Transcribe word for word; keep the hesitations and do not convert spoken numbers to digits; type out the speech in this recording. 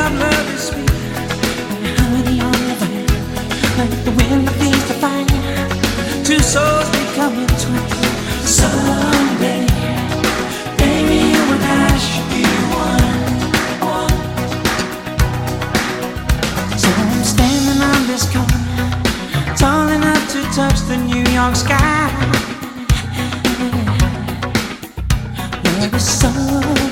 of love is sweet, and honey on the vine, like the wind that feeds the fire. Two souls becoming twin. Someday, baby, you and I should be one. one. So I'm standing on this corner, tall enough to touch the New York sky. Love is so